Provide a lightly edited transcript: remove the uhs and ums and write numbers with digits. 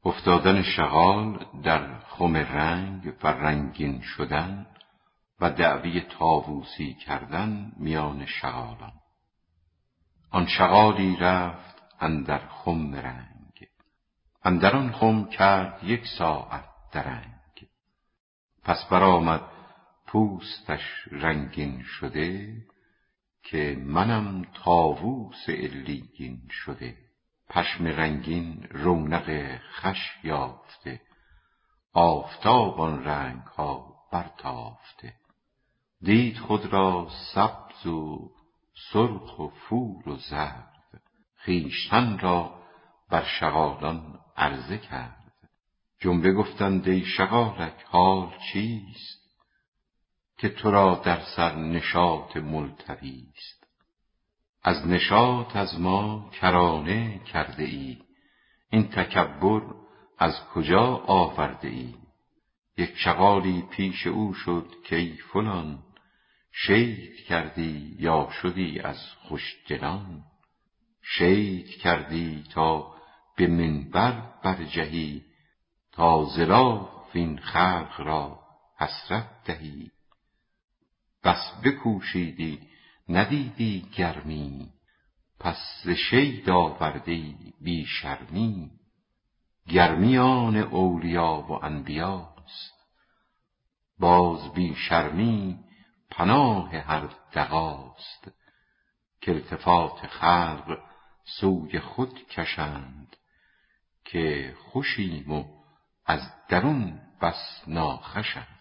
افتادن شغال در خم رنگ و رنگین شدن و دعوی طاووسی کردن میان شغالان. آن شغالی رفت اندر خم رنگ، اندر آن خم کرد 1 ساعت درنگ. پس برآمد پوستش رنگین شده، که منم طاووس علیین شده. پشم رنگین رونق خوش یافته، آفتاب آن رنگ ها برتافته. دید خود را سبز و سرخ و فور و زرد، خویشتن را بر شغالان عرضه کرد. جمله گفتند ای شغالک حال چیست، که تو را در سر نشاط ملتویست. از نشاط از ما کرانه کرده ای، این تکبر از کجا آورده ای؟ یک شغالی پیش او شد کای فلان، شید کردی یا شدی از خوشدلان؟ شید کردی تا به منبر برجهی، تا ز لاف این خلق را حسرت دهی. بس بکوشیدی ندیدی گرمی، پس ز شید آوردی بی شرمی. گرمی آن اولیا و انبیاست، باز بی شرمی پناه هر دغاست. که التفات خلق سوی خود کشند، که خوشیم و از درون بس ناخوشند.